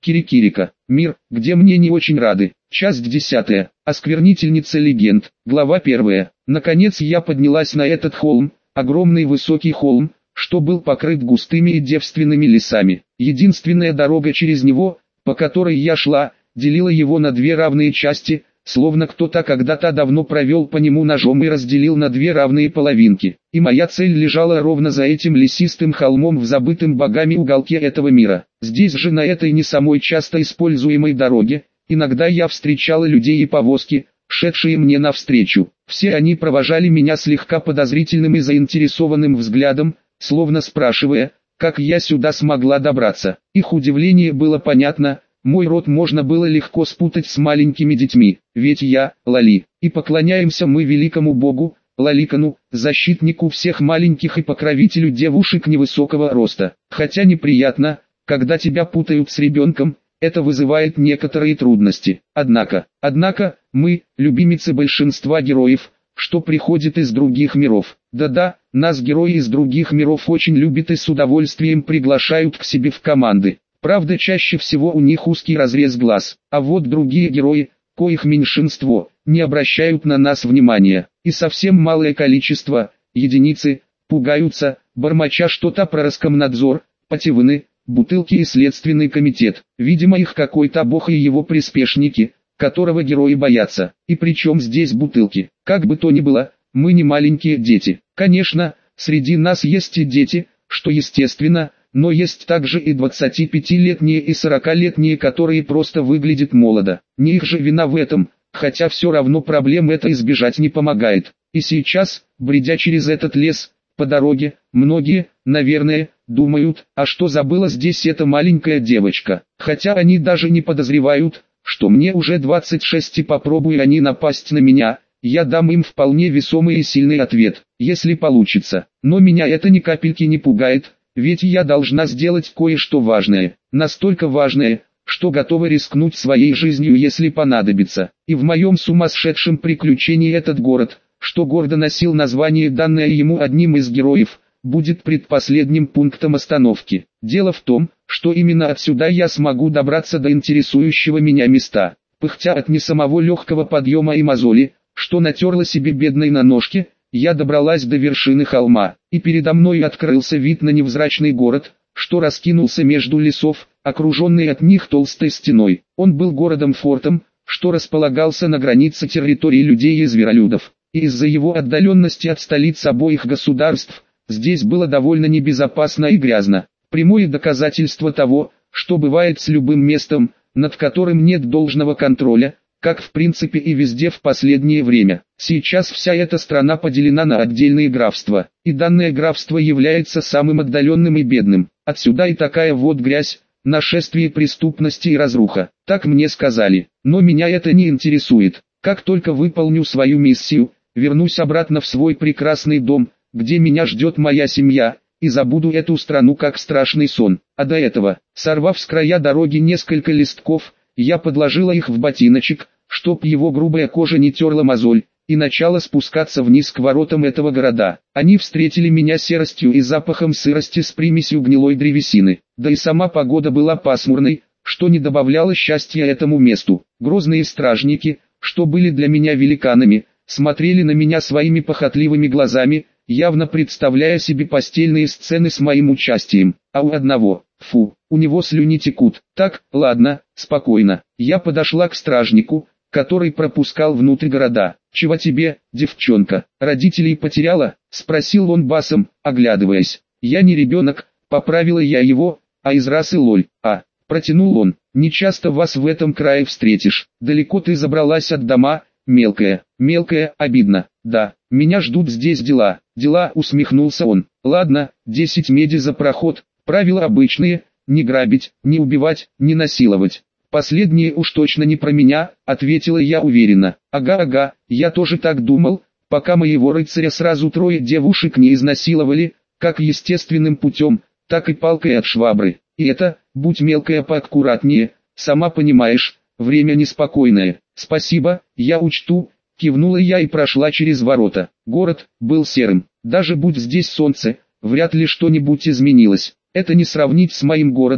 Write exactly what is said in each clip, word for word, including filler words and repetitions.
Кирикирика. Мир, где мне не очень рады. Часть десятая. Осквернительница легенд. Глава первая. Наконец я поднялась на этот холм, огромный высокий холм, что был покрыт густыми и девственными лесами. Единственная дорога через него, по которой я шла, делила его на две равные части, словно кто-то когда-то давно провел по нему ножом и разделил на две равные половинки. И моя цель лежала ровно за этим лесистым холмом в забытом богами уголке этого мира. Здесь же, на этой не самой часто используемой дороге, иногда я встречала людей и повозки, шедшие мне навстречу. Все они провожали меня слегка подозрительным и заинтересованным взглядом, словно спрашивая, как я сюда смогла добраться. Их удивление было понятно. Мой род можно было легко спутать с маленькими детьми, ведь я, Лали, и поклоняемся мы великому богу, Лаликану, защитнику всех маленьких и покровителю девушек невысокого роста. Хотя неприятно, когда тебя путают с ребенком, это вызывает некоторые трудности. Однако, однако, мы, любимицы большинства героев, что приходят из других миров. Да-да, нас герои из других миров очень любят и с удовольствием приглашают к себе в команды. Правда, чаще всего у них узкий разрез глаз, а вот другие герои, коих меньшинство, не обращают на нас внимания, и совсем малое количество, единицы, пугаются, бормоча что-то про Роскомнадзор, Потевыны, бутылки и Следственный комитет. Видимо, их какой-то бог и его приспешники, которого герои боятся. И причем здесь бутылки? Как бы то ни было, мы не маленькие дети. Конечно, среди нас есть и дети, что естественно, но есть также и двадцатипятилетние и сорокалетние, которые просто выглядят молодо. Не их же вина в этом, хотя все равно проблем это избежать не помогает. И сейчас, бредя через этот лес, по дороге, многие, наверное, думают, а что забыла здесь эта маленькая девочка. Хотя они даже не подозревают, что мне уже двадцать шесть и попробуй они напасть на меня, я дам им вполне весомый и сильный ответ, если получится. Но меня это ни капельки не пугает. Ведь я должна сделать кое-что важное, настолько важное, что готова рискнуть своей жизнью, если понадобится. И в моем сумасшедшем приключении этот город, что гордо носил название, данное ему одним из героев, будет предпоследним пунктом остановки. Дело в том, что именно отсюда я смогу добраться до интересующего меня места. Пыхтя от не самого легкого подъема и мозоли, что натерла себе бедной на ножке, я добралась до вершины холма, и передо мной открылся вид на невзрачный город, что раскинулся между лесов, окруженный от них толстой стеной. Он был городом-фортом, что располагался на границе территории людей и зверолюдов, и из-за его отдаленности от столиц обоих государств, здесь было довольно небезопасно и грязно. Прямое доказательство того, что бывает с любым местом, над которым нет должного контроля, как в принципе и везде в последнее время. Сейчас вся эта страна поделена на отдельные графства, и данное графство является самым отдаленным и бедным. Отсюда и такая вот грязь, нашествие преступности и разруха. Так мне сказали, но меня это не интересует. Как только выполню свою миссию, вернусь обратно в свой прекрасный дом, где меня ждет моя семья, и забуду эту страну как страшный сон. А до этого, сорвав с края дороги несколько листков, я подложила их в ботиночек, чтоб его грубая кожа не терла мозоль, и начала спускаться вниз к воротам этого города. Они встретили меня серостью и запахом сырости с примесью гнилой древесины. Да и сама погода была пасмурной, что не добавляло счастья этому месту. Грозные стражники, что были для меня великанами, смотрели на меня своими похотливыми глазами, явно представляя себе постельные сцены с моим участием. А у одного, фу, у него слюни текут. Так, ладно, спокойно. Я подошла к стражнику, который пропускал внутрь города. «Чего тебе, девчонка, родителей потеряла?» — спросил он басом, оглядываясь. «Я не ребенок», — поправила я его, «а из расы Лоль». «А», — протянул он, «не часто вас в этом крае встретишь. Далеко ты забралась от дома, мелкая». «Мелкая, обидно. Да, меня ждут здесь дела». «Дела», — усмехнулся он. «Ладно, десять меди за проход. Правила обычные, не грабить, не убивать, не насиловать». «Последнее уж точно не про меня», — ответила я уверенно. «Ага-ага, я тоже так думал, пока моего рыцаря сразу трое девушек не изнасиловали, как естественным путем, так и палкой от швабры. И это, будь мелкая поаккуратнее, сама понимаешь, время неспокойное». «Спасибо, я учту», — кивнула я и прошла через ворота. Город был серым. Даже будь здесь солнце, вряд ли что-нибудь изменилось. Это не сравнить с моим городом.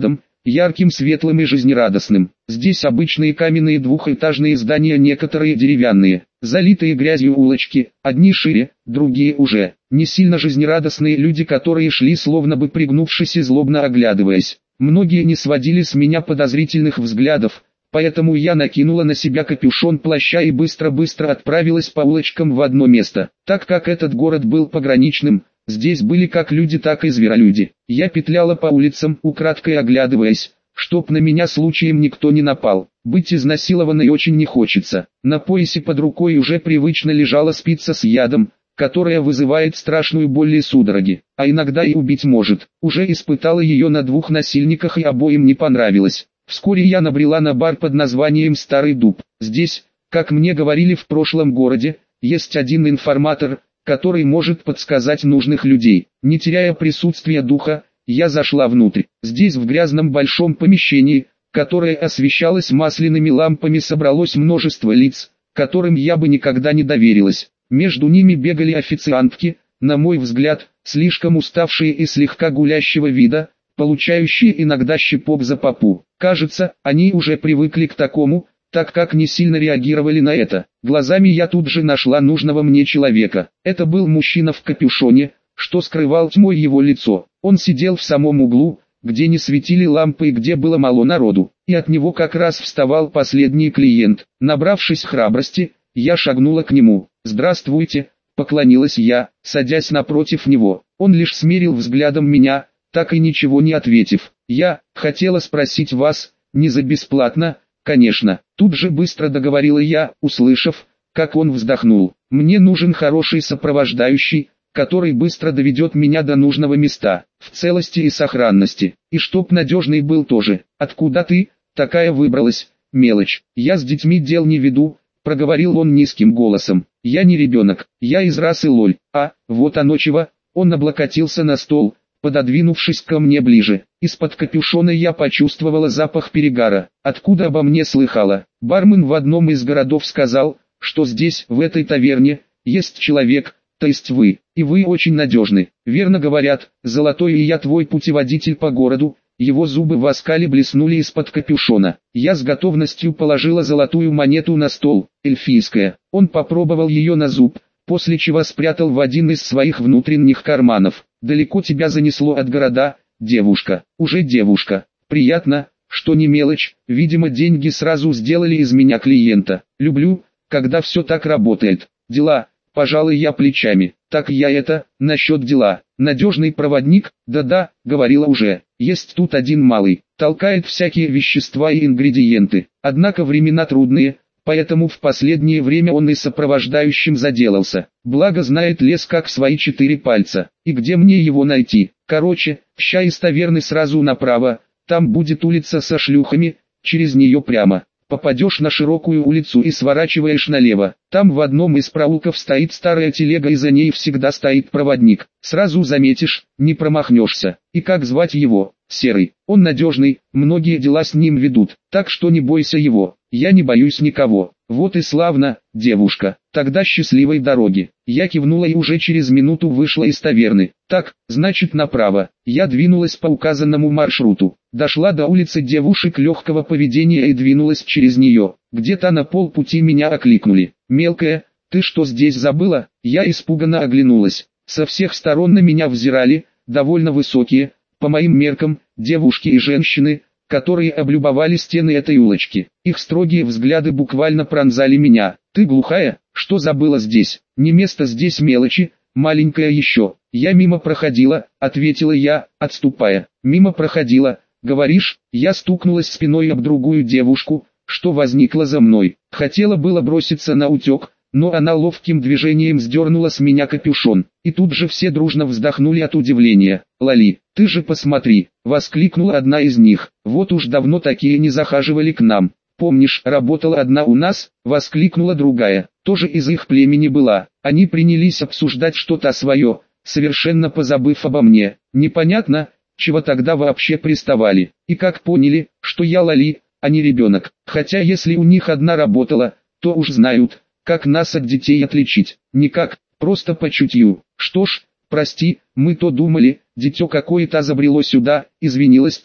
ярким, светлым и жизнерадостным. Здесь обычные каменные двухэтажные здания, некоторые деревянные, залитые грязью улочки, одни шире, другие уже. Не сильно жизнерадостные люди, которые шли словно бы пригнувшись и злобно оглядываясь. Многие не сводили с меня подозрительных взглядов, поэтому я накинула на себя капюшон плаща и быстро-быстро отправилась по улочкам в одно место. Так как этот город был пограничным, здесь были как люди, так и зверолюди. Я петляла по улицам, украдкой оглядываясь, чтоб на меня случаем никто не напал. Быть изнасилованной очень не хочется. На поясе под рукой уже привычно лежала спица с ядом, которая вызывает страшную боль и судороги, а иногда и убить может. Уже испытала ее на двух насильниках и обоим не понравилось. Вскоре я набрела на бар под названием «Старый дуб». Здесь, как мне говорили в прошлом городе, есть один информатор, который может подсказать нужных людей. Не теряя присутствия духа, я зашла внутрь. Здесь в грязном большом помещении, которое освещалось масляными лампами, собралось множество лиц, которым я бы никогда не доверилась. Между ними бегали официантки, на мой взгляд, слишком уставшие и слегка гулящего вида, получающие иногда щепок за попу. Кажется, они уже привыкли к такому, так как не сильно реагировали на это. Глазами я тут же нашла нужного мне человека. Это был мужчина в капюшоне, что скрывал тьмой его лицо. Он сидел в самом углу, где не светили лампы и где было мало народу, и от него как раз вставал последний клиент. Набравшись храбрости, я шагнула к нему. «Здравствуйте», — поклонилась я, садясь напротив него. Он лишь смерил взглядом меня, так и ничего не ответив. «Я хотела спросить вас, не за бесплатно, конечно». Тут же быстро договорила я, услышав, как он вздохнул. «Мне нужен хороший сопровождающий, который быстро доведет меня до нужного места, в целости и сохранности. И чтоб надежный был тоже. Откуда ты, такая выбралась, мелочь? Я с детьми дел не веду», — проговорил он низким голосом. «Я не ребенок, я из расы Лоль. А, вот оно чего». Он облокотился на стол, пододвинувшись ко мне ближе. Из-под капюшона я почувствовала запах перегара. Откуда обо мне слыхала? Бармен в одном из городов сказал, что здесь, в этой таверне, есть человек, то есть вы, и вы очень надежны. Верно говорят, Золотой и я твой путеводитель по городу. Его зубы в оскале блеснули из-под капюшона. Я с готовностью положила золотую монету на стол, эльфийская. Он попробовал ее на зуб, после чего спрятал в один из своих внутренних карманов. «Далеко тебя занесло от города, девушка?» «Уже девушка. Приятно, что не мелочь, видимо деньги сразу сделали из меня клиента. Люблю, когда все так работает. Дела», пожалуй я плечами. «Так я это, насчет дела. Надежный проводник, да-да, говорила уже. Есть тут один малый, толкает всякие вещества и ингредиенты. Однако времена трудные, поэтому в последнее время он и сопровождающим заделался. Благо знает лес как свои четыре пальца. И где мне его найти? Короче, ща из таверны сразу направо, там будет улица со шлюхами, через нее прямо. Попадешь на широкую улицу и сворачиваешь налево. Там в одном из проулков стоит старая телега и за ней всегда стоит проводник. Сразу заметишь, не промахнешься. И как звать его? Серый. Он надежный, многие дела с ним ведут, так что не бойся его. Я не боюсь никого. Вот и славно, девушка. Тогда счастливой дороги. Я кивнула и уже через минуту вышла из таверны. Так, значит направо. Я двинулась по указанному маршруту. Дошла до улицы девушек легкого поведения и двинулась через нее. Где-то на полпути меня окликнули. «Мелкая, ты что здесь забыла?» Я испуганно оглянулась. Со всех сторон на меня взирали, довольно высокие, по моим меркам, девушки и женщины, которые облюбовали стены этой улочки. Их строгие взгляды буквально пронзали меня. «Ты глухая? Что забыла здесь? Не место здесь мелочи, маленькая еще». «Я мимо проходила», — ответила я, отступая. «Мимо проходила, говоришь?» Я стукнулась спиной об другую девушку, что возникла за мной. Хотела было броситься на утек, но она ловким движением сдернула с меня капюшон. И тут же все дружно вздохнули от удивления. «Лали, ты же посмотри!» — воскликнула одна из них. «Вот уж давно такие не захаживали к нам. Помнишь, работала одна у нас?» — воскликнула другая. Тоже из их племени была. Они принялись обсуждать что-то свое, совершенно позабыв обо мне. Непонятно, чего тогда вообще приставали. И как поняли, что я Лали, а не ребенок. Хотя если у них одна работала, то уж знают, как нас от детей отличить. Никак, просто по чутью. «Что ж, прости, мы то думали, дитё какое-то забрело сюда», — извинилась та,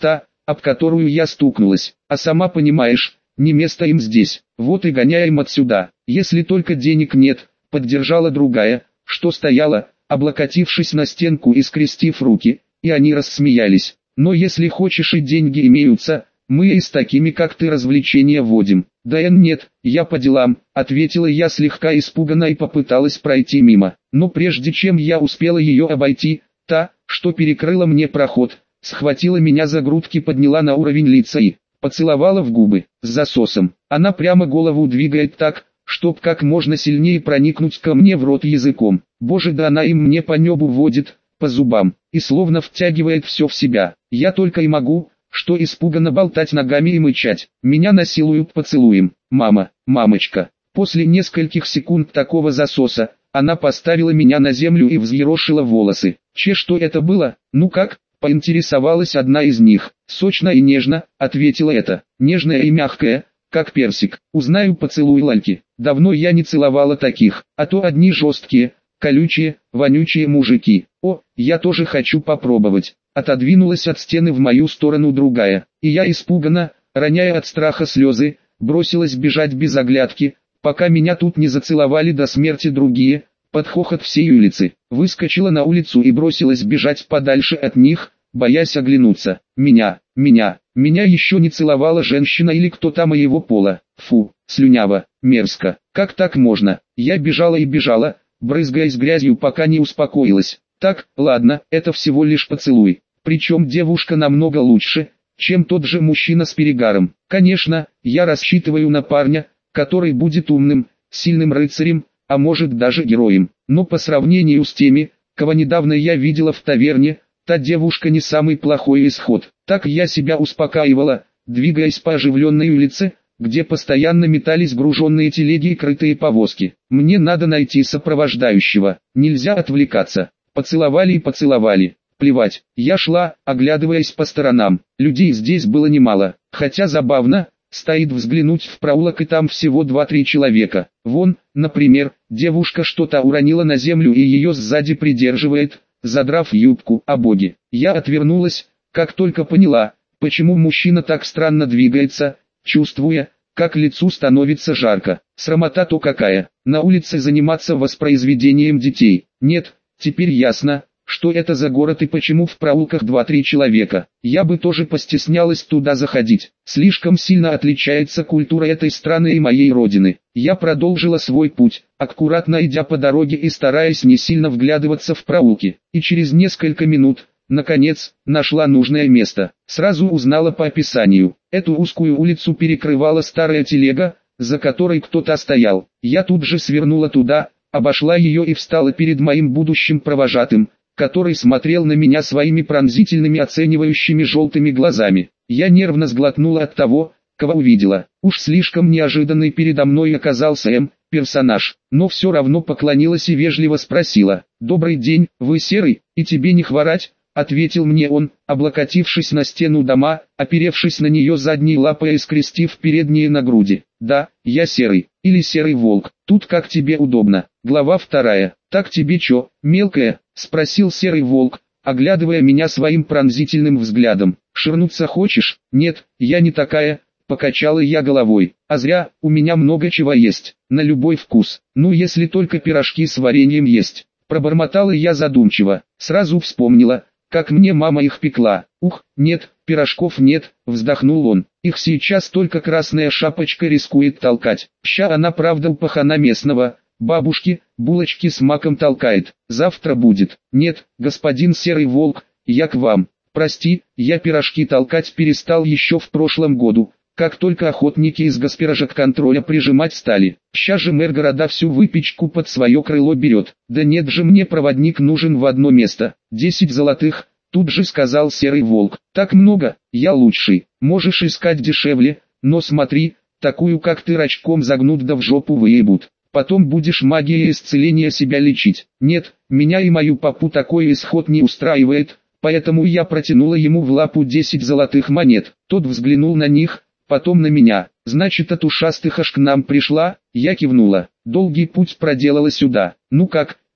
об которую я стукнулась, а сама понимаешь, не место им здесь, вот и гоняем отсюда, если только денег нет, поддержала другая, что стояла, облокотившись на стенку и скрестив руки, и они рассмеялись. Но если хочешь и деньги имеются, мы и с такими как ты развлечения водим. Да нет, я по делам, ответила я слегка испуганно и попыталась пройти мимо. Но прежде чем я успела ее обойти, та, что перекрыла мне проход, схватила меня за грудки, подняла на уровень лица и поцеловала в губы, с засосом. Она прямо голову двигает так, чтоб как можно сильнее проникнуть ко мне в рот языком. Боже, да она им мне по небу водит, по зубам, и словно втягивает все в себя. Я только и могу, что испуганно болтать ногами и мычать. Меня насилуют поцелуем. Мама, мамочка. После нескольких секунд такого засоса, она поставила меня на землю и взъерошила волосы. Че, что это было? Ну как? Поинтересовалась одна из них. Сочно и нежно, ответила эта. Нежная и мягкая, как персик. Узнаю поцелуй лальки. Давно я не целовала таких, а то одни жесткие, колючие, вонючие мужики. О, я тоже хочу попробовать. Отодвинулась от стены в мою сторону другая, и я испуганно, роняя от страха слезы, бросилась бежать без оглядки, пока меня тут не зацеловали до смерти другие, под хохот всей улицы. Выскочила на улицу и бросилась бежать подальше от них, боясь оглянуться. Меня, меня, меня еще не целовала женщина или кто-то моего пола. Фу, слюняво, мерзко, как так можно? Я бежала и бежала, брызгаясь грязью, пока не успокоилась. Так, ладно, это всего лишь поцелуй. Причем девушка намного лучше, чем тот же мужчина с перегаром. Конечно, я рассчитываю на парня, который будет умным, сильным рыцарем, а может даже героем. Но по сравнению с теми, кого недавно я видела в таверне, та девушка не самый плохой исход. Так я себя успокаивала, двигаясь по оживленной улице, где постоянно метались груженные телеги и крытые повозки. Мне надо найти сопровождающего, нельзя отвлекаться. Поцеловали и поцеловали. Плевать, я шла, оглядываясь по сторонам. Людей здесь было немало, хотя забавно, стоит взглянуть в проулок и там всего два-три человека. Вон, например, девушка что-то уронила на землю и ее сзади придерживает, задрав юбку. О боги, я отвернулась, как только поняла, почему мужчина так странно двигается, чувствуя, как лицу становится жарко. Срамота-то какая, на улице заниматься воспроизведением детей. Нет, теперь ясно, что это за город и почему в проулках два-три человека. Я бы тоже постеснялась туда заходить. Слишком сильно отличается культура этой страны и моей родины. Я продолжила свой путь, аккуратно идя по дороге и стараясь не сильно вглядываться в проулки. И через несколько минут, наконец, нашла нужное место. Сразу узнала по описанию. Эту узкую улицу перекрывала старая телега, за которой кто-то стоял. Я тут же свернула туда, обошла ее и встала перед моим будущим провожатым, который смотрел на меня своими пронзительными оценивающими желтыми глазами. Я нервно сглотнула от того, кого увидела. Уж слишком неожиданный передо мной оказался М, персонаж, но все равно поклонилась и вежливо спросила: «Добрый день, вы Серый, и тебе не хворать?» Ответил мне он, облокотившись на стену дома, оперевшись на нее задней лапой и скрестив передние на груди. «Да, я Серый, или Серый Волк, тут как тебе удобно». Глава вторая. «Так тебе чё, мелкая?» — спросил Серый Волк, оглядывая меня своим пронзительным взглядом. «Ширнуться хочешь?» «Нет, я не такая», — покачала я головой. «А зря, у меня много чего есть, на любой вкус, ну если только пирожки с вареньем есть». Пробормотала я задумчиво, сразу вспомнила, как мне мама их пекла. «Ух, нет, пирожков нет», — вздохнул он. «Их сейчас только красная шапочка рискует толкать. Ща она правда у пахана местного, бабушки, булочки с маком толкает. Завтра будет». «Нет, господин Серый Волк, я к вам. Прости, я пирожки толкать перестал еще в прошлом году, как только охотники из госпирожек контроля прижимать стали. Ща же мэр города всю выпечку под свое крыло берет. Да нет же, мне проводник нужен в одно место. Десять золотых», тут же сказал Серый Волк. «Так много, я лучший. Можешь искать дешевле, но смотри, такую как ты рачком загнут да в жопу выебут. Потом будешь магией исцеления себя лечить». «Нет, меня и мою папу такой исход не устраивает», поэтому я протянула ему в лапу десять золотых монет. Тот взглянул на них, потом на меня. «Значит, от ушастых аж к нам пришла?» Я кивнула. «Долгий путь проделала сюда. Ну как,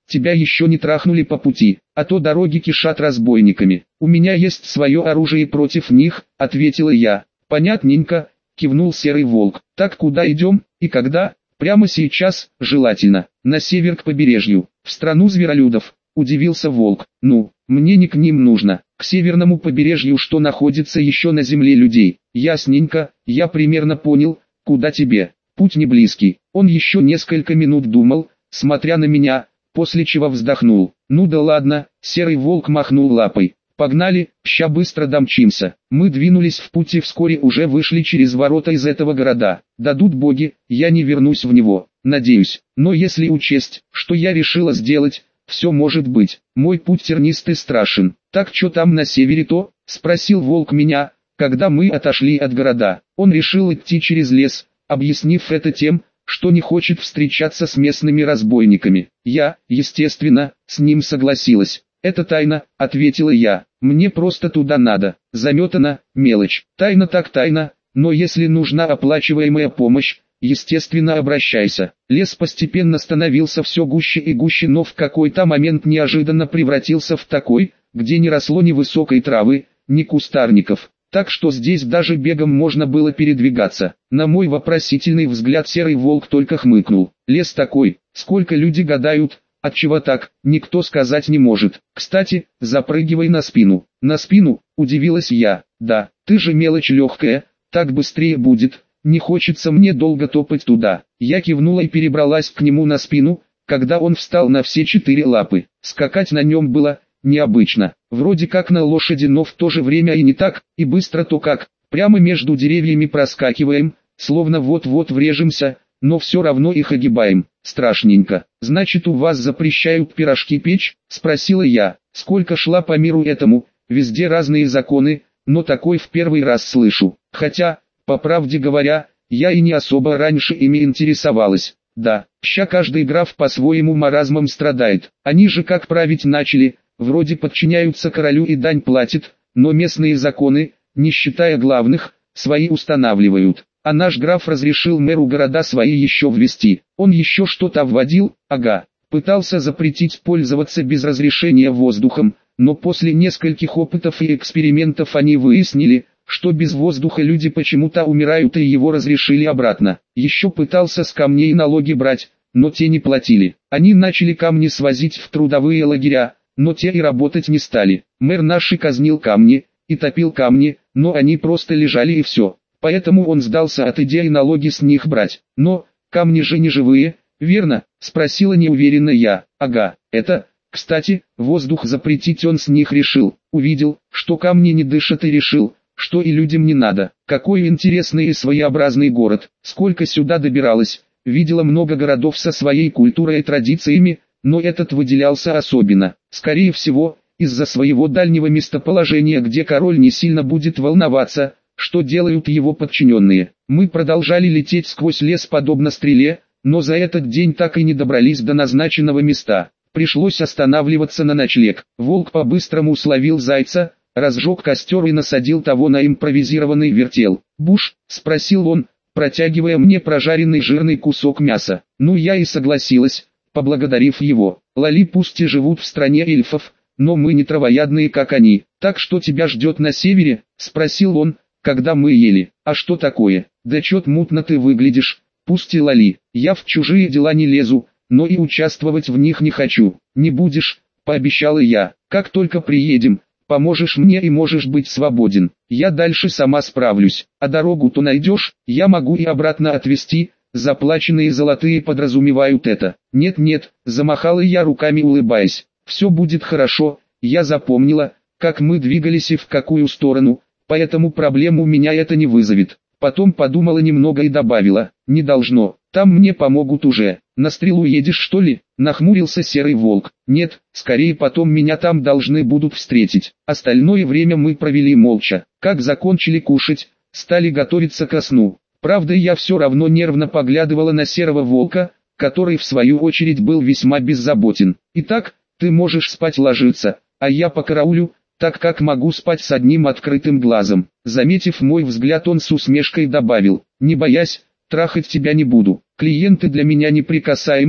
тебя еще не трахнули по пути, а то дороги кишат разбойниками. У меня есть свое оружие против них, ответила я. Понятненько, кивнул Серый Волк. Так куда идем, и когда? Прямо сейчас, желательно, на север к побережью, в страну зверолюдов, удивился Волк. Ну, мне не к ним нужно, к северному побережью, что находится еще на земле людей. Ясненько, я примерно понял, куда тебе. Путь не близкий. Он еще несколько минут думал, смотря на меня, после чего вздохнул. Ну да ладно, Серый Волк махнул лапой. Погнали, ща быстро домчимся. Мы двинулись в путь и вскоре уже вышли через ворота из этого города. Дадут боги, я не вернусь в него, надеюсь. Но если учесть, что я решила сделать, все может быть. Мой путь тернистый страшен. Так что там на севере-то? Спросил Волк меня, когда мы отошли от города. Он решил идти через лес, объяснив это тем, что не хочет встречаться с местными разбойниками. Я, естественно, с ним согласилась. «Это тайна», — ответила я, — «мне просто туда надо, заметана, мелочь». Тайна так тайна, но если нужна оплачиваемая помощь, естественно обращайся. Лес постепенно становился все гуще и гуще, но в какой-то момент неожиданно превратился в такой, где не росло ни высокой травы, ни кустарников, так что здесь даже бегом можно было передвигаться. На мой вопросительный взгляд Серый Волк только хмыкнул. Лес такой, сколько люди гадают, отчего так, никто сказать не может. Кстати, запрыгивай на спину. На спину, удивилась я. Да, ты же мелочь легкая, так быстрее будет. Не хочется мне долго топать туда. Я кивнула и перебралась к нему на спину, когда он встал на все четыре лапы. Скакать на нем было необычно. Вроде как на лошади, но в то же время и не так, и быстро то как. Прямо между деревьями проскакиваем, словно вот-вот врежемся, но все равно их огибаем. Страшненько. Значит, у вас запрещают пирожки печь? Спросила я. Сколько шла по миру этому, везде разные законы, но такой в первый раз слышу. Хотя, по правде говоря, я и не особо раньше ими интересовалась. Да, ща каждый граф по-своему маразмом страдает. Они же как править начали, вроде подчиняются королю и дань платят, но местные законы, не считая главных, свои устанавливают. А наш граф разрешил мэру города свои еще ввести. Он еще что-то вводил, ага, пытался запретить пользоваться без разрешения воздухом, но после нескольких опытов и экспериментов они выяснили, что без воздуха люди почему-то умирают, и его разрешили обратно. Еще пытался с камней налоги брать, но те не платили. Они начали камни свозить в трудовые лагеря, но те и работать не стали. Мэр наш и казнил камни, и топил камни, но они просто лежали и все. Поэтому он сдался от идеи налоги с них брать. Но, камни же не живые, верно? Спросила неуверенно я. Ага, это, кстати, воздух запретить он с них решил. Увидел, что камни не дышат, и решил, что и людям не надо. Какой интересный и своеобразный город. Сколько сюда добиралось. Видела много городов со своей культурой и традициями, но этот выделялся особенно. Скорее всего, из-за своего дальнего местоположения, где король не сильно будет волноваться, что делают его подчиненные. Мы продолжали лететь сквозь лес подобно стреле, но за этот день так и не добрались до назначенного места. Пришлось останавливаться на ночлег. Волк по-быстрому словил зайца, разжег костер и насадил того на импровизированный вертел. «Буш?» — спросил он, протягивая мне прожаренный жирный кусок мяса. Ну я и согласилась, поблагодарив его. Лали пусть и живут в стране эльфов, но мы не травоядные, как они. «Так что тебя ждет на севере?» — спросил он, когда мы ели. «А что такое? Да чё-то мутно ты выглядишь. Пусть и Лали, я в чужие дела не лезу, но и участвовать в них не хочу». «Не будешь», — пообещала я. «Как только приедем, поможешь мне и можешь быть свободен. Я дальше сама справлюсь. А дорогу-то найдешь, я могу и обратно отвезти, заплаченные золотые подразумевают это». «Нет-нет», — замахала я руками, улыбаясь. «Все будет хорошо, я запомнила, как мы двигались и в какую сторону, поэтому проблем у меня это не вызовет». Потом подумала немного и добавила: «Не должно, там мне помогут уже». «На стрелу едешь, что ли?» — нахмурился Серый Волк. «Нет, скорее потом меня там должны будут встретить». Остальное время мы провели молча. Как закончили кушать, стали готовиться ко сну. Правда, я все равно нервно поглядывала на Серого Волка, который в свою очередь был весьма беззаботен. «Итак, ты можешь спать ложиться, а я покараулю, так как могу спать с одним открытым глазом». Заметив мой взгляд, он с усмешкой добавил: «Не боясь, трахать тебя не буду. Клиенты для меня неприкасаемые,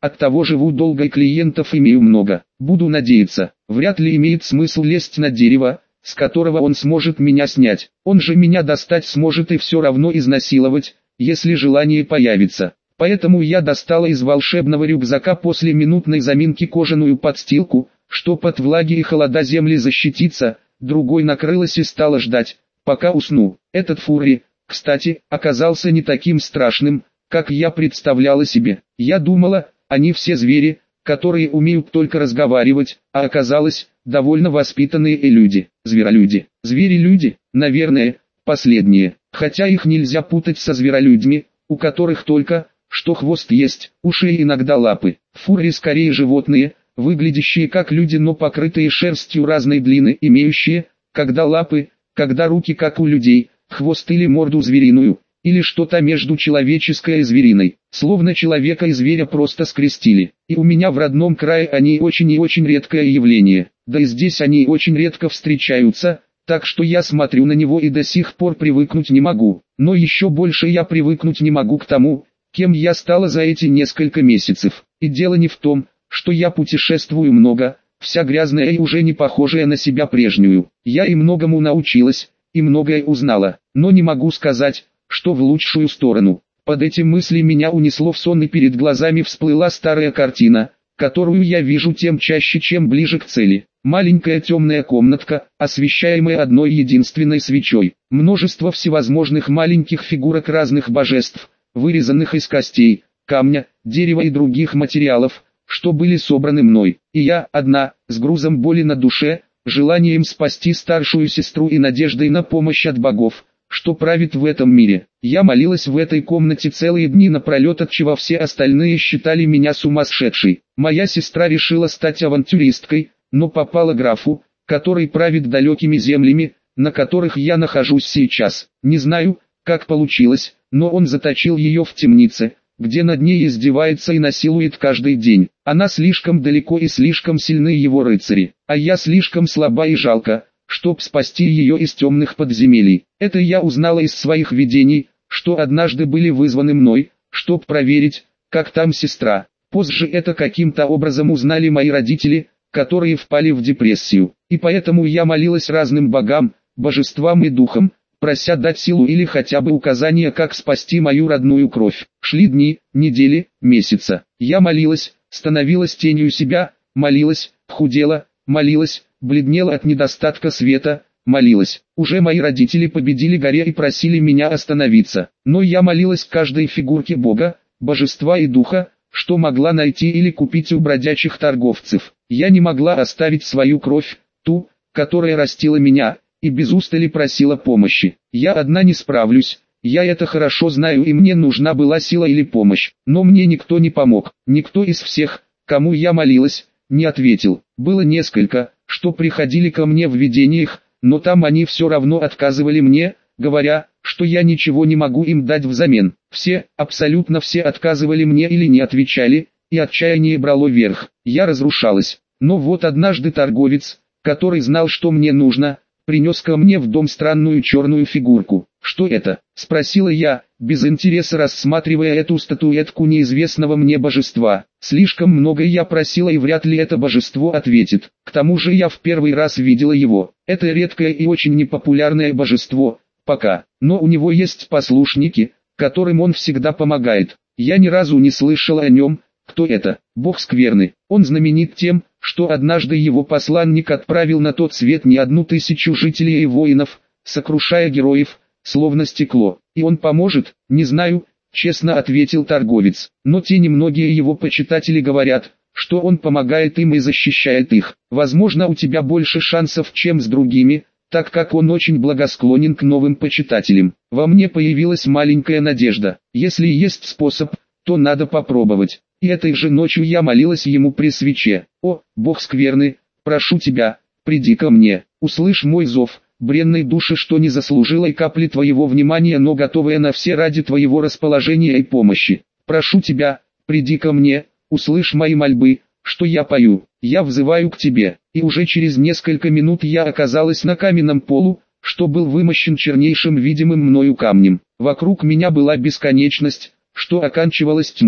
оттого живу долго и клиентов имею много. Буду надеяться, вряд ли имеет смысл лезть на дерево, с которого он сможет меня снять. Он же меня достать сможет и все равно изнасиловать, если желание появится. Поэтому я достала из волшебного рюкзака после минутной заминки кожаную подстилку, чтоб от влаги и холода земли защититься, другой накрылась и стала ждать, пока усну. Этот фурри, кстати, оказался не таким страшным, как я представляла себе. Я думала, они все звери, которые умеют только разговаривать, а оказалось, довольно воспитанные и люди. Зверолюди. Звери-люди, наверное, последние. Хотя их нельзя путать со зверолюдьми, у которых только, что хвост есть, уши и иногда лапы. Фурри скорее животные, выглядящие как люди, но покрытые шерстью разной длины, имеющие, когда лапы, когда руки как у людей, хвост или морду звериную, или что-то между человеческой и звериной. Словно человека и зверя просто скрестили. И у меня в родном крае они очень и очень редкое явление. Да и здесь они очень редко встречаются, так что я смотрю на него и до сих пор привыкнуть не могу. Но еще больше я привыкнуть не могу к тому, кем я стала за эти несколько месяцев. И дело не в том, что я путешествую много, вся грязная и уже не похожая на себя прежнюю. Я и многому научилась, и многое узнала, но не могу сказать, что в лучшую сторону. Под эти мысли меня унесло в сон, и перед глазами всплыла старая картина, которую я вижу тем чаще, чем ближе к цели. Маленькая темная комнатка, освещаемая одной единственной свечой. Множество всевозможных маленьких фигурок разных божеств, вырезанных из костей, камня, дерева и других материалов, что были собраны мной. И я, одна, с грузом боли на душе, желанием спасти старшую сестру и надеждой на помощь от богов, что правит в этом мире. Я молилась в этой комнате целые дни напролет, отчего все остальные считали меня сумасшедшей. Моя сестра решила стать авантюристкой, но попала к графу, который правит далекими землями, на которых я нахожусь сейчас. Не знаю, как получилось, но он заточил ее в темнице, где над ней издевается и насилует каждый день. Она слишком далеко и слишком сильны его рыцари, а я слишком слаба и жалко, чтоб спасти ее из темных подземелий. Это я узнала из своих видений, что однажды были вызваны мной, чтоб проверить, как там сестра. Позже это каким-то образом узнали мои родители, которые впали в депрессию. И поэтому я молилась разным богам, божествам и духам, прося дать силу или хотя бы указания, как спасти мою родную кровь. Шли дни, недели, месяца. Я молилась, становилась тенью себя, молилась, худела, молилась, бледнела от недостатка света, молилась. Уже мои родители победили горе и просили меня остановиться. Но я молилась каждой фигурке бога, божества и духа, что могла найти или купить у бродячих торговцев. Я не могла оставить свою кровь, ту, которая растила меня, и без устали просила помощи. Я одна не справлюсь, я это хорошо знаю, и мне нужна была сила или помощь. Но мне никто не помог, никто из всех, кому я молилась, не ответил. Было несколько, что приходили ко мне в видениях, но там они все равно отказывали мне, говоря, что я ничего не могу им дать взамен. Все, абсолютно все отказывали мне или не отвечали, и отчаяние брало верх. Я разрушалась. Но вот однажды торговец, который знал, что мне нужно, принес ко мне в дом странную черную фигурку. «Что это?» – спросила я, без интереса рассматривая эту статуэтку неизвестного мне божества. Слишком много я просила, и вряд ли это божество ответит. К тому же я в первый раз видела его. Это редкое и очень непопулярное божество, пока. Но у него есть послушники, которым он всегда помогает. Я ни разу не слышала о нем. Кто это? Бог скверны. Он знаменит тем, что однажды его посланник отправил на тот свет не одну тысячу жителей и воинов, сокрушая героев, словно стекло. И он поможет? Не знаю, честно ответил торговец. Но те немногие его почитатели говорят, что он помогает им и защищает их. Возможно, у тебя больше шансов, чем с другими, так как он очень благосклонен к новым почитателям. Во мне появилась маленькая надежда. Если есть способ, то надо попробовать. И этой же ночью я молилась ему при свече. «О, Бог скверны, прошу тебя, приди ко мне, услышь мой зов, бренной души, что не заслужила и капли твоего внимания, но готовая на все ради твоего расположения и помощи. Прошу тебя, приди ко мне, услышь мои мольбы, что я пою, я взываю к тебе». И уже через несколько минут я оказалась на каменном полу, что был вымощен чернейшим видимым мною камнем. Вокруг меня была бесконечность, что оканчивалась тьмой.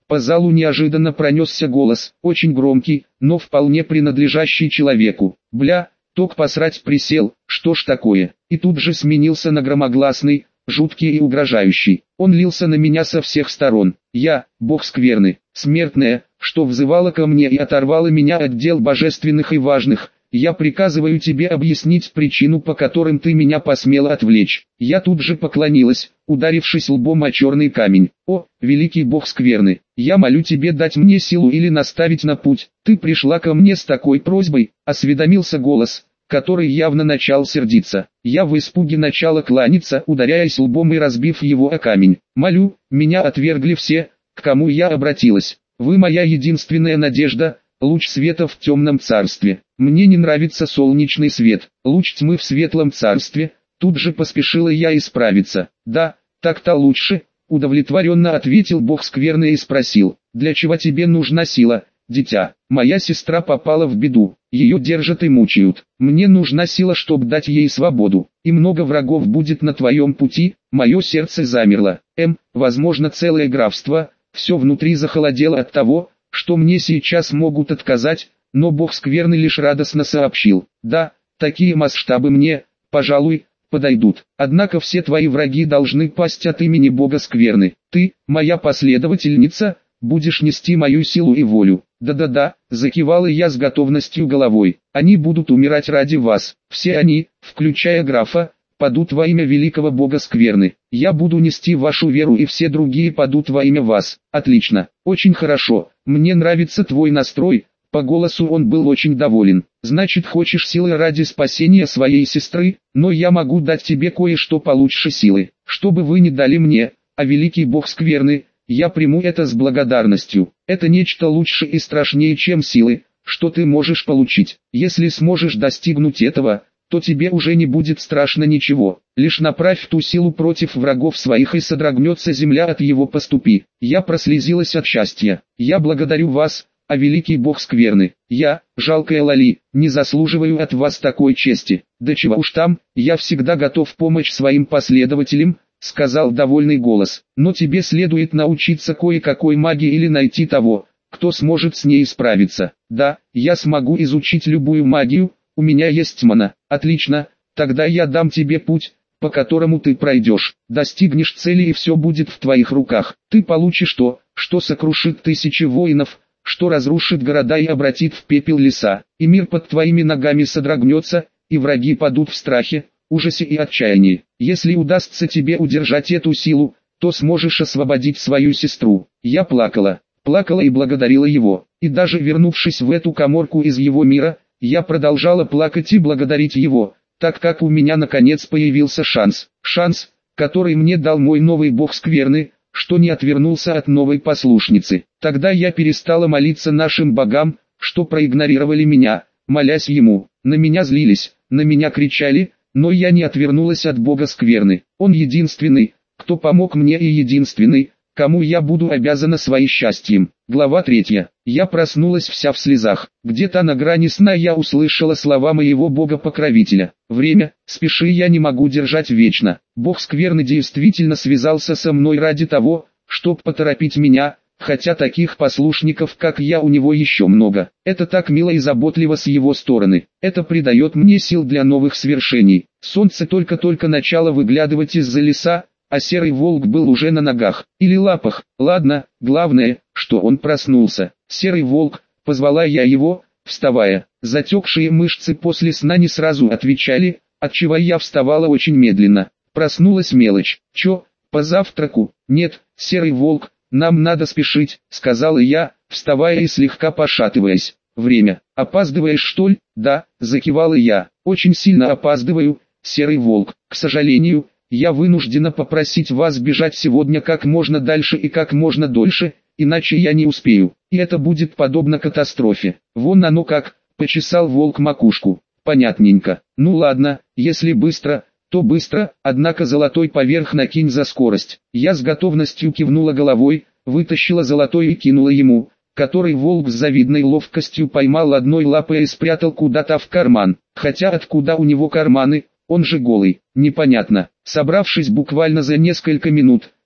По залу неожиданно пронесся голос, очень громкий, но вполне принадлежащий человеку. Бля, ток посрать присел, что ж такое? И тут же сменился на громогласный, жуткий и угрожающий. Он лился на меня со всех сторон. Я, бог скверны, смертная, что взывала ко мне и оторвала меня от дел божественных и важных. Я приказываю тебе объяснить причину, по которым ты меня посмела отвлечь. Я тут же поклонилась, ударившись лбом о черный камень. О, великий бог скверны, я молю тебе дать мне силу или наставить на путь. Ты пришла ко мне с такой просьбой, осведомился голос, который явно начал сердиться. Я в испуге начала кланяться, ударяясь лбом и разбив его о камень. Молю, меня отвергли все, к кому я обратилась. Вы моя единственная надежда, луч света в темном царстве. Мне не нравится солнечный свет, луч тьмы в светлом царстве. Тут же поспешила я исправиться. Да, так-то лучше, удовлетворенно ответил бог скверны и спросил, для чего тебе нужна сила, дитя? Моя сестра попала в беду, ее держат и мучают. Мне нужна сила, чтобы дать ей свободу, и много врагов будет на твоем пути. Мое сердце замерло. М, возможно целое графство, все внутри захолодело от того, что мне сейчас могут отказать, но бог скверны лишь радостно сообщил, да, такие масштабы мне, пожалуй, подойдут. Однако все твои враги должны пасть от имени бога скверны. Ты, моя последовательница, будешь нести мою силу и волю. Да-да-да, закивала я с готовностью головой. Они будут умирать ради вас. Все они, включая графа, падут во имя великого бога скверны. Я буду нести вашу веру, и все другие падут во имя вас. Отлично, очень хорошо, мне нравится твой настрой. По голосу он был очень доволен. Значит, хочешь силы ради спасения своей сестры, но я могу дать тебе кое-что получше силы. Что бы вы ни дали мне, а великий бог скверны, я приму это с благодарностью. Это нечто лучше и страшнее, чем силы, что ты можешь получить. Если сможешь достигнуть этого, то тебе уже не будет страшно ничего. Лишь направь ту силу против врагов своих, и содрогнется земля от его поступи. Я прослезилась от счастья. Я благодарю вас, а великий бог скверны. Я, жалкая Лали, не заслуживаю от вас такой чести. Да чего уж там, я всегда готов помочь своим последователям, сказал довольный голос. Но тебе следует научиться кое-какой магии или найти того, кто сможет с ней справиться. Да, я смогу изучить любую магию, у меня есть мана. Отлично, тогда я дам тебе путь, по которому ты пройдешь. Достигнешь цели, и все будет в твоих руках. Ты получишь то, что сокрушит тысячи воинов, что разрушит города и обратит в пепел леса, и мир под твоими ногами содрогнется, и враги падут в страхе, ужасе и отчаянии. Если удастся тебе удержать эту силу, то сможешь освободить свою сестру. Я плакала, плакала и благодарила его, и даже вернувшись в эту каморку из его мира, я продолжала плакать и благодарить его, так как у меня наконец появился шанс. Шанс, который мне дал мой новый бог скверны, что не отвернулся от новой послушницы. Тогда я перестала молиться нашим богам, что проигнорировали меня, молясь ему. На меня злились, на меня кричали, но я не отвернулась от бога скверны. Он единственный, кто помог мне, и единственный, кому я буду обязана своим счастьем. Глава третья. Я проснулась вся в слезах. Где-то на грани сна я услышала слова моего бога-покровителя. Время, спеши, я не могу держать вечно. Бог скверны действительно связался со мной ради того, чтобы поторопить меня, хотя таких послушников, как я, у него еще много. Это так мило и заботливо с его стороны. Это придает мне сил для новых свершений. Солнце только-только начало выглядывать из-за леса, а серый волк был уже на ногах, или лапах. Ладно, главное, что он проснулся. Серый волк, позвала я его, вставая. Затекшие мышцы после сна не сразу отвечали, отчего я вставала очень медленно. Проснулась мелочь. Чё, по завтраку? Нет, серый волк, нам надо спешить, сказала я, вставая и слегка пошатываясь. Время. Опаздываешь, что ли? Да, закивала я. Очень сильно опаздываю, серый волк. К сожалению, я вынуждена попросить вас бежать сегодня как можно дальше и как можно дольше, иначе я не успею, и это будет подобно катастрофе. Вон оно как, почесал волк макушку. Понятненько. Ну ладно, если быстро, то быстро, однако золотой поверх накинь за скорость. Я с готовностью кивнула головой, вытащила золотой и кинула ему, который волк с завидной ловкостью поймал одной лапой и спрятал куда-то в карман. Хотя откуда у него карманы? Он же голый, непонятно. Собравшись буквально за несколько минут,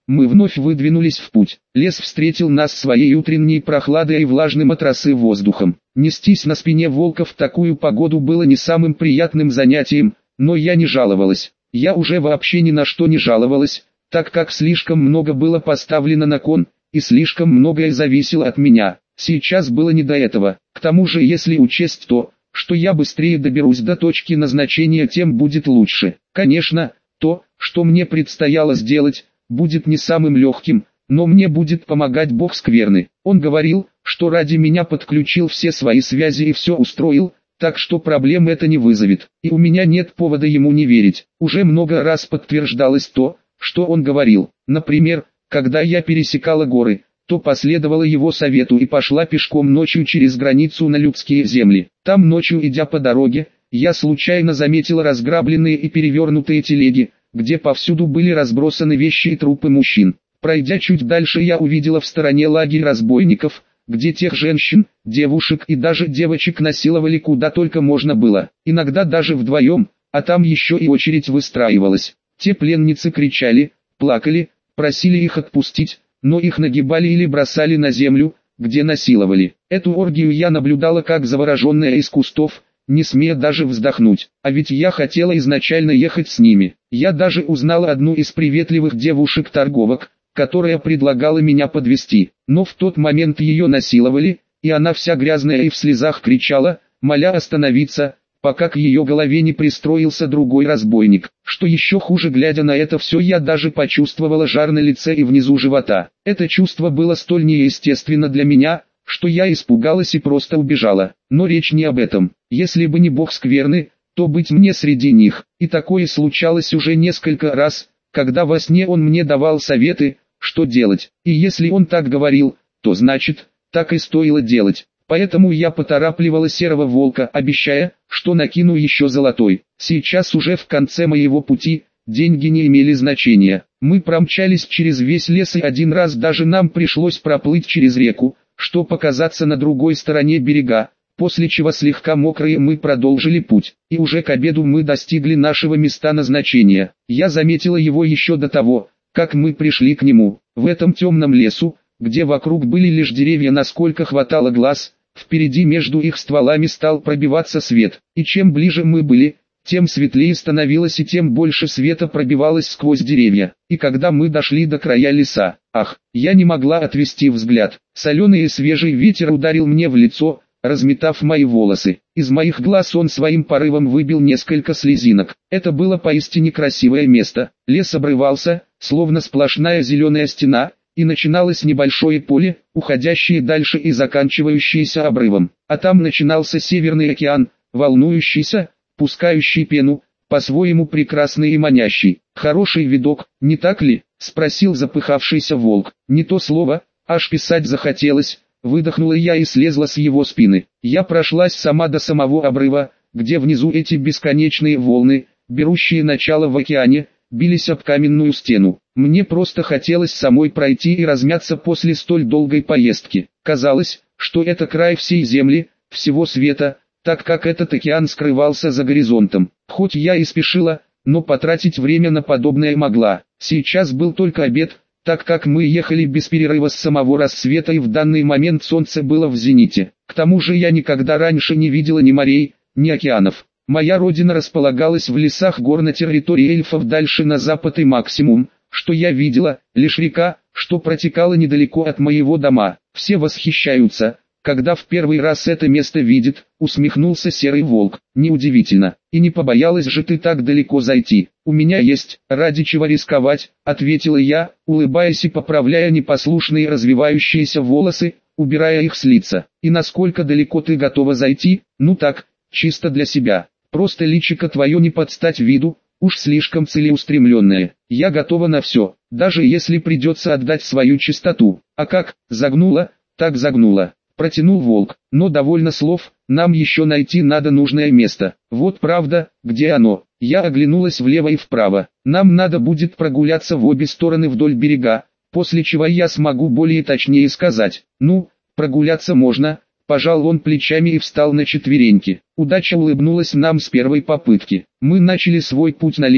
Мы вновь выдвинулись в путь. Лес встретил нас своей утренней прохладой и влажным от росы воздухом. Нестись на спине волка в такую погоду было не самым приятным занятием, но я не жаловалась. Я уже вообще ни на что не жаловалась, так как слишком много было поставлено на кон, и слишком многое зависело от меня. Сейчас было не до этого. К тому же, если учесть то, что я быстрее доберусь до точки назначения, тем будет лучше. Конечно, то, что мне предстояло сделать, будет не самым легким, но мне будет помогать бог скверны. Он говорил, что ради меня подключил все свои связи и все устроил, так что проблем это не вызовет. И у меня нет повода ему не верить. Уже много раз подтверждалось то, что он говорил. Например, когда я пересекала горы, то последовала его совету и пошла пешком ночью через границу на людские земли. Там ночью, идя по дороге, я случайно заметила разграбленные и перевернутые телеги, где повсюду были разбросаны вещи и трупы мужчин. Пройдя чуть дальше, я увидела в стороне лагерь разбойников, где тех женщин, девушек и даже девочек насиловали куда только можно было, иногда даже вдвоем, а там еще и очередь выстраивалась. Те пленницы кричали, плакали, просили их отпустить, но их нагибали или бросали на землю, где насиловали. Эту оргию я наблюдала как завороженная из кустов, не смея даже вздохнуть. А ведь я хотела изначально ехать с ними. Я даже узнала одну из приветливых девушек-торговок, которая предлагала меня подвезти. Но в тот момент ее насиловали, и она вся грязная и в слезах кричала, моля остановиться, пока к ее голове не пристроился другой разбойник. Что еще хуже, глядя на это все, я даже почувствовала жар на лице и внизу живота. Это чувство было столь неестественно для меня, что я испугалась и просто убежала. Но речь не об этом. Если бы не бог скверны, то быть мне среди них. И такое случалось уже несколько раз, когда во сне он мне давал советы, что делать. И если он так говорил, то значит, так и стоило делать. Поэтому я поторапливала серого волка, обещая, что накину еще золотой. Сейчас уже в конце моего пути, деньги не имели значения. Мы промчались через весь лес, и один раз даже нам пришлось проплыть через реку, что показаться на другой стороне берега, после чего слегка мокрые мы продолжили путь. И уже к обеду мы достигли нашего места назначения. Я заметила его еще до того, как мы пришли к нему. В этом темном лесу, где вокруг были лишь деревья насколько хватало глаз, впереди между их стволами стал пробиваться свет, и чем ближе мы были, тем светлее становилось и тем больше света пробивалось сквозь деревья. И когда мы дошли до края леса, ах, я не могла отвести взгляд. Соленый и свежий ветер ударил мне в лицо, разметав мои волосы. Из моих глаз он своим порывом выбил несколько слезинок. Это было поистине красивое место. Лес обрывался, словно сплошная зеленая стена, и начиналось небольшое поле, уходящее дальше и заканчивающееся обрывом. А там начинался Северный океан, волнующийся, пускающий пену, по-своему прекрасный и манящий. Хороший видок, не так ли? Спросил запыхавшийся волк. Не то слово, аж писать захотелось. Выдохнула я и слезла с его спины. Я прошлась сама до самого обрыва, где внизу эти бесконечные волны, берущие начало в океане, бились об каменную стену. Мне просто хотелось самой пройти и размяться после столь долгой поездки. Казалось, что это край всей земли, всего света, так как этот океан скрывался за горизонтом. Хоть я и спешила, но потратить время на подобное могла. Сейчас был только обед, так как мы ехали без перерыва с самого рассвета, и в данный момент солнце было в зените. К тому же я никогда раньше не видела ни морей, ни океанов. Моя родина располагалась в лесах гор на территории эльфов, дальше на запад, и максимум, что я видела, лишь река, что протекала недалеко от моего дома. Все восхищаются, когда в первый раз это место видит, усмехнулся серый волк. Неудивительно, и не побоялась же ты так далеко зайти. У меня есть, ради чего рисковать, ответила я, улыбаясь и поправляя непослушные развивающиеся волосы, убирая их с лица. И насколько далеко ты готова зайти? Ну так, чисто для себя. Просто личико твое не под стать виду, уж слишком целеустремленное. Я готова на все, даже если придется отдать свою чистоту. А как, загнула, так загнула. Протянул волк. Но довольно слов, нам еще найти надо нужное место. Вот правда, где оно? Я оглянулась влево и вправо. Нам надо будет прогуляться в обе стороны вдоль берега, после чего я смогу более точнее сказать. Ну, прогуляться можно. Пожал он плечами и встал на четвереньки. Удача улыбнулась нам с первой попытки. Мы начали свой путь налево,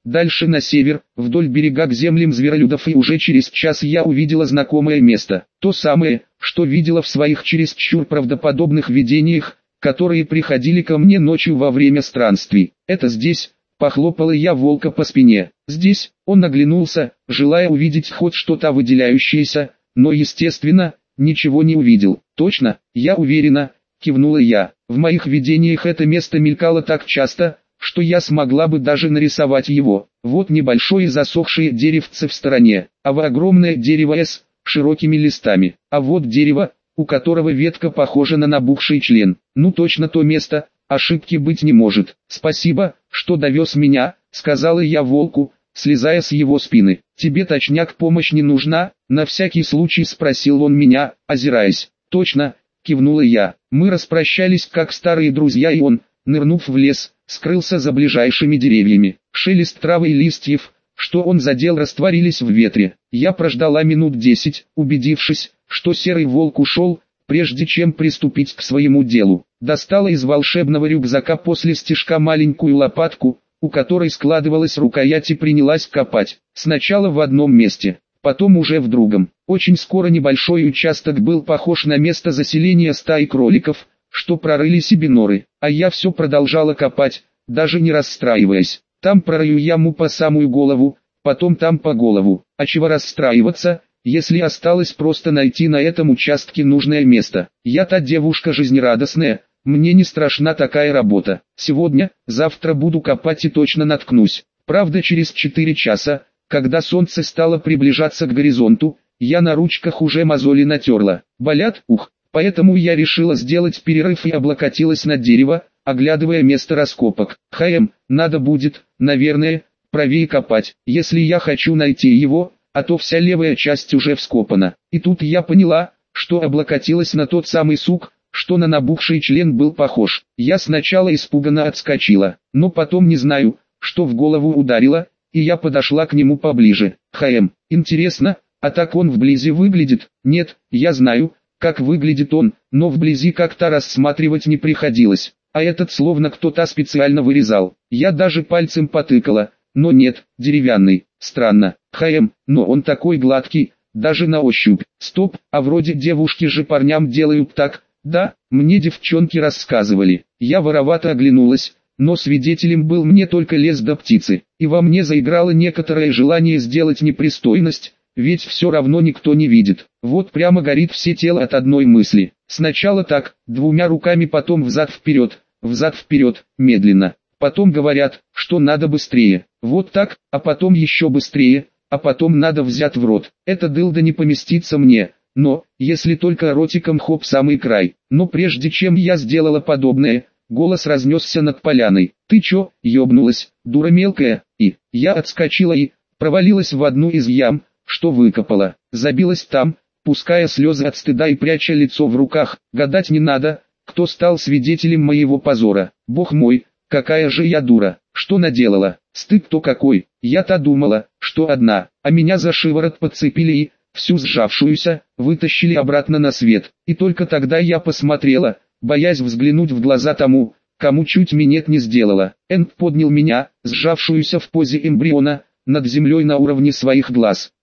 дальше на север, вдоль берега к землям зверолюдов, и уже через час я увидела знакомое место. То самое, что видела в своих чересчур правдоподобных видениях, которые приходили ко мне ночью во время странствий. Это здесь, похлопала я волка по спине. Здесь, он оглянулся, желая увидеть хоть что-то выделяющееся, но естественно, ничего не увидел. Точно, я уверена, кивнула я. В моих видениях это место мелькало так часто, что я смогла бы даже нарисовать его. Вот небольшое засохшее деревце в стороне, а во огромное дерево с широкими листами. А вот дерево, у которого ветка похожа на набухший член. Ну точно то место, ошибки быть не может. Спасибо, что довез меня, сказала я волку, слезая с его спины. Тебе точняк помощь не нужна? На всякий случай спросил он меня, озираясь. Точно, кивнула я. Мы распрощались как старые друзья, и он, нырнув в лес, скрылся за ближайшими деревьями. Шелест травы и листьев, что он задел, растворились в ветре. Я прождала минут десять, убедившись, что серый волк ушел, прежде чем приступить к своему делу. Достала из волшебного рюкзака после стежка маленькую лопатку, у которой складывалась рукоять, и принялась копать. Сначала в одном месте, потом уже в другом. Очень скоро небольшой участок был похож на место заселения стаи кроликов, что прорыли себе норы, а я все продолжала копать, даже не расстраиваясь. Там пророю яму по самую голову, потом там по голову. А чего расстраиваться, если осталось просто найти на этом участке нужное место? Я та девушка жизнерадостная, мне не страшна такая работа. Сегодня, завтра буду копать и точно наткнусь. Правда, через четыре часа, когда солнце стало приближаться к горизонту, я на ручках уже мозоли натерла. Болят? Ух! Поэтому я решила сделать перерыв и облокотилась на дерево, оглядывая место раскопок. Хм, надо будет, наверное, правее копать, если я хочу найти его, а то вся левая часть уже вскопана. И тут я поняла, что облокотилась на тот самый сук, что на набухший член был похож. Я сначала испуганно отскочила, но потом не знаю, что в голову ударило, и я подошла к нему поближе. Хм, интересно, а так он вблизи выглядит? Нет, я знаю, как выглядит он, но вблизи как-то рассматривать не приходилось, а этот словно кто-то специально вырезал. Я даже пальцем потыкала, но нет, деревянный. Странно. Хм, но он такой гладкий, даже на ощупь. Стоп, а вроде девушки же парням делают так. Да, мне девчонки рассказывали. Я воровато оглянулась, но свидетелем был мне только лес да птицы, и во мне заиграло некоторое желание сделать непристойность, ведь все равно никто не видит. Вот прямо горит все тело от одной мысли. Сначала так, двумя руками, потом взад-вперед, взад-вперед, медленно. Потом говорят, что надо быстрее. Вот так, а потом еще быстрее, а потом надо взять в рот. Это дылда не поместится мне, но, если только ротиком хоп самый край. Но прежде чем я сделала подобное, голос разнесся над поляной. Ты чё, ёбнулась, дура мелкая? И, я отскочила и, провалилась в одну из ям, что выкопала, забилась там, пуская слезы от стыда и пряча лицо в руках. Гадать не надо, кто стал свидетелем моего позора. Бог мой, какая же я дура, что наделала, стыд-то какой. Я-то думала, что одна, а меня за шиворот подцепили и, всю сжавшуюся, вытащили обратно на свет. И только тогда я посмотрела, боясь взглянуть в глаза тому, кому чуть минет не сделала. Энд поднял меня, сжавшуюся в позе эмбриона, над землей на уровне своих глаз.